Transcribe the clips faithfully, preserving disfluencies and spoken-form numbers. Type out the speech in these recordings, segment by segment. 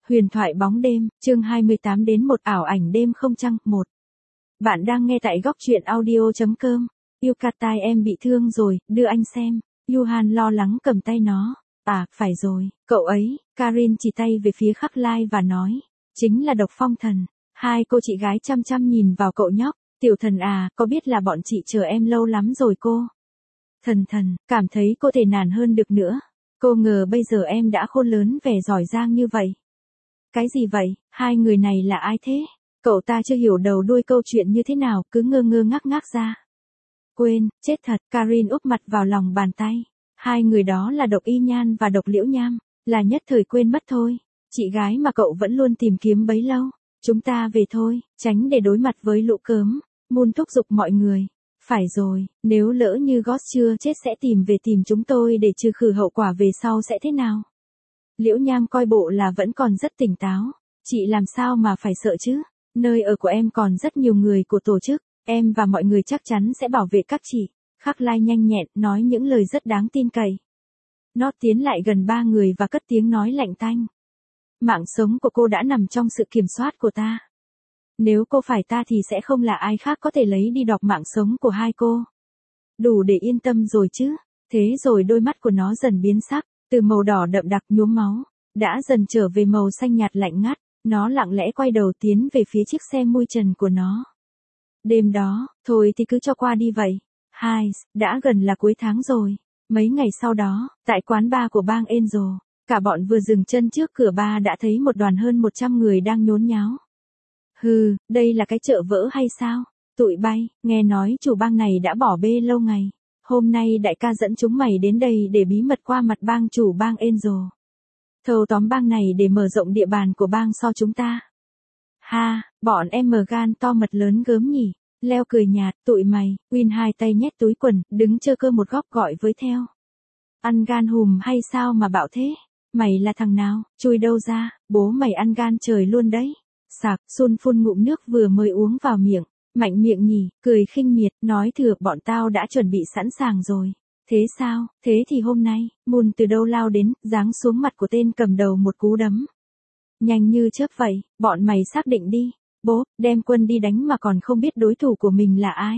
Huyền thoại bóng đêm, chương hai mươi tám đến một ảo ảnh đêm không trăng, một. Bạn đang nghe tại góc truyện audio.com. Yukatai em bị thương rồi, đưa anh xem. Yuhan lo lắng cầm tay nó. À, phải rồi, cậu ấy, Karin chỉ tay về phía Khắc Lai và nói. Chính là Độc Phong Thần. Hai cô chị gái chăm chăm nhìn vào cậu nhóc. Tiểu thần à, có biết là bọn chị chờ em lâu lắm rồi cô. Thần thần, cảm thấy cô thể nản hơn được nữa. Cô ngờ bây giờ em đã khôn lớn vẻ giỏi giang như vậy. Cái gì vậy, hai người này là ai thế? Cậu ta chưa hiểu đầu đuôi câu chuyện như thế nào, cứ ngơ ngơ ngác ngác ra. Quên, chết thật, Karin úp mặt vào lòng bàn tay. Hai người đó là Độc Y Nhan và Độc Liễu Nham, là nhất thời quên mất thôi. Chị gái mà cậu vẫn luôn tìm kiếm bấy lâu. Chúng ta về thôi, tránh để đối mặt với lũ cớm. Moon thúc giục mọi người. Phải rồi, nếu lỡ như Goss chưa chết sẽ tìm về tìm chúng tôi để trừ khử hậu quả về sau sẽ thế nào? Liễu Nham coi bộ là vẫn còn rất tỉnh táo. Chị làm sao mà phải sợ chứ? Nơi ở của em còn rất nhiều người của tổ chức. Em và mọi người chắc chắn sẽ bảo vệ các chị. Khắc Lai nhanh nhẹn nói những lời rất đáng tin cậy. Nó tiến lại gần ba người và cất tiếng nói lạnh tanh. Mạng sống của cô đã nằm trong sự kiểm soát của ta. Nếu cô phải ta thì sẽ không là ai khác có thể lấy đi đọc mạng sống của hai cô. Đủ để yên tâm rồi chứ. Thế rồi đôi mắt của nó dần biến sắc. Từ màu đỏ đậm đặc nhuốm máu, đã dần trở về màu xanh nhạt lạnh ngắt, nó lặng lẽ quay đầu tiến về phía chiếc xe mui trần của nó. Đêm đó, thôi thì cứ cho qua đi vậy. Hai, đã gần là cuối tháng rồi. Mấy ngày sau đó, tại quán bar của bang Angel, cả bọn vừa dừng chân trước cửa bar đã thấy một đoàn hơn một trăm người đang nhốn nháo. Hừ, đây là cái chợ vỡ hay sao? Tụi bay, nghe nói chủ bang này đã bỏ bê lâu ngày. Hôm nay đại ca dẫn chúng mày đến đây để bí mật qua mặt bang chủ bang Angel. Thâu tóm bang này để mở rộng địa bàn của bang so chúng ta. Ha, bọn em mở gan to mật lớn gớm nhỉ. Leo cười nhạt, tụi mày, Win hai tay nhét túi quần, đứng chơ cơ một góc gọi với theo. Ăn gan hùm hay sao mà bạo thế? Mày là thằng nào, chui đâu ra, bố mày ăn gan trời luôn đấy. Sạc, Sun phun ngụm nước vừa mới uống vào miệng. Mạnh miệng nhỉ, cười khinh miệt, nói thừa bọn tao đã chuẩn bị sẵn sàng rồi. Thế sao, thế thì hôm nay, Moon từ đâu lao đến, giáng xuống mặt của tên cầm đầu một cú đấm. Nhanh như chớp vậy, bọn mày xác định đi, bố, đem quân đi đánh mà còn không biết đối thủ của mình là ai.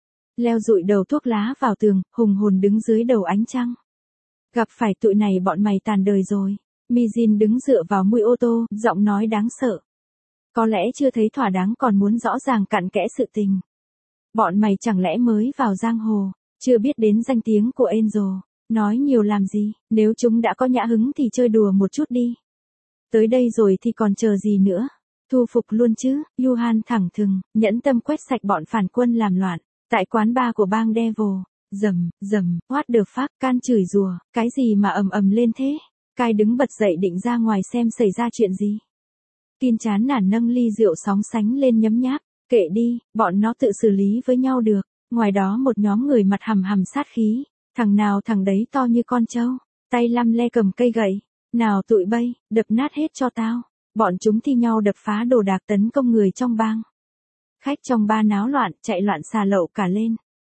Leo dụi đầu thuốc lá vào tường, hùng hồn đứng dưới đầu ánh trăng. Gặp phải tụi này bọn mày tàn đời rồi. Mi-jin đứng dựa vào mui ô tô, giọng nói đáng sợ. Có lẽ chưa thấy thỏa đáng còn muốn rõ ràng cặn kẽ sự tình. Bọn mày chẳng lẽ mới vào giang hồ, chưa biết đến danh tiếng của Angel, nói nhiều làm gì, nếu chúng đã có nhã hứng thì chơi đùa một chút đi. Tới đây rồi thì còn chờ gì nữa, thu phục luôn chứ, Yuhan thẳng thừng, nhẫn tâm quét sạch bọn phản quân làm loạn, tại quán bar của bang Devil, rầm, rầm, what the fuck, can chửi rùa, cái gì mà ầm ầm lên thế, Kai đứng bật dậy định ra ngoài xem xảy ra chuyện gì. Kin chán nản nâng ly rượu sóng sánh lên nhấm nháp, kệ đi, bọn nó tự xử lý với nhau được. Ngoài đó một nhóm người mặt hầm hầm sát khí, thằng nào thằng đấy to như con trâu, tay lăm le cầm cây gậy, nào tụi bay, đập nát hết cho tao. Bọn chúng thi nhau đập phá đồ đạc tấn công người trong bang. Khách trong bar náo loạn, chạy loạn xà lậu cả lên.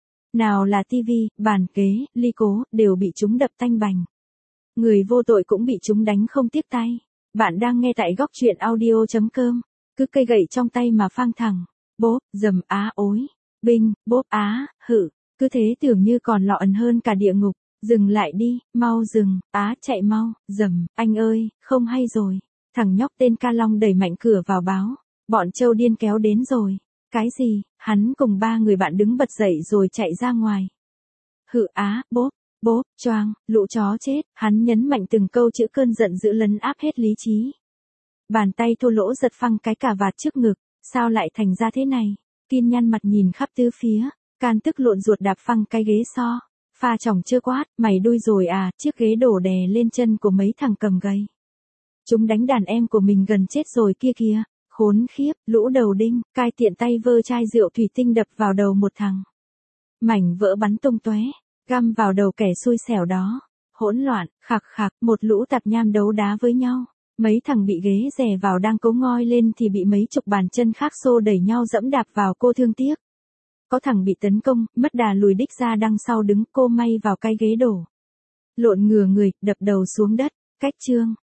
Nào là tivi, bàn ghế, ly cố, đều bị chúng đập tanh bành. Người vô tội cũng bị chúng đánh không tiếc tay. Bạn đang nghe tại góc truyện audio.com, cứ cây gậy trong tay mà phang thẳng, bốp, dầm á ối, binh, bốp á, hự, cứ thế tưởng như còn lọ ẩn hơn cả địa ngục, dừng lại đi, mau dừng, á chạy mau, dầm, anh ơi, không hay rồi, thằng nhóc tên Ca Long đẩy mạnh cửa vào báo, bọn trâu điên kéo đến rồi, cái gì, hắn cùng ba người bạn đứng bật dậy rồi chạy ra ngoài. Hự á, bốp. Bốp, choang, lũ chó chết, hắn nhấn mạnh từng câu chữ cơn giận dữ lấn áp hết lý trí. Bàn tay thô lỗ giật phăng cái cà vạt trước ngực, sao lại thành ra thế này? Kin nhăn mặt nhìn khắp tứ phía, Can tức lộn ruột đạp phăng cái ghế so. Pha chồng chưa quát, mày đuôi rồi à, chiếc ghế đổ đè lên chân của mấy thằng cầm gậy. Chúng đánh đàn em của mình gần chết rồi kia kìa, khốn khiếp, lũ đầu đinh, Cai tiện tay vơ chai rượu thủy tinh đập vào đầu một thằng. Mảnh vỡ bắn tung tóe. Găm vào đầu kẻ xui xẻo đó. Hỗn loạn, khạc khạc, một lũ tạp nham đấu đá với nhau. Mấy thằng bị ghế rè vào đang cố ngoi lên thì bị mấy chục bàn chân khác xô đẩy nhau dẫm đạp vào cô thương tiếc. Có thằng bị tấn công, mất đà lùi đích ra đằng sau đứng cô may vào cái ghế đổ. Lộn ngửa người, đập đầu xuống đất, cách chương.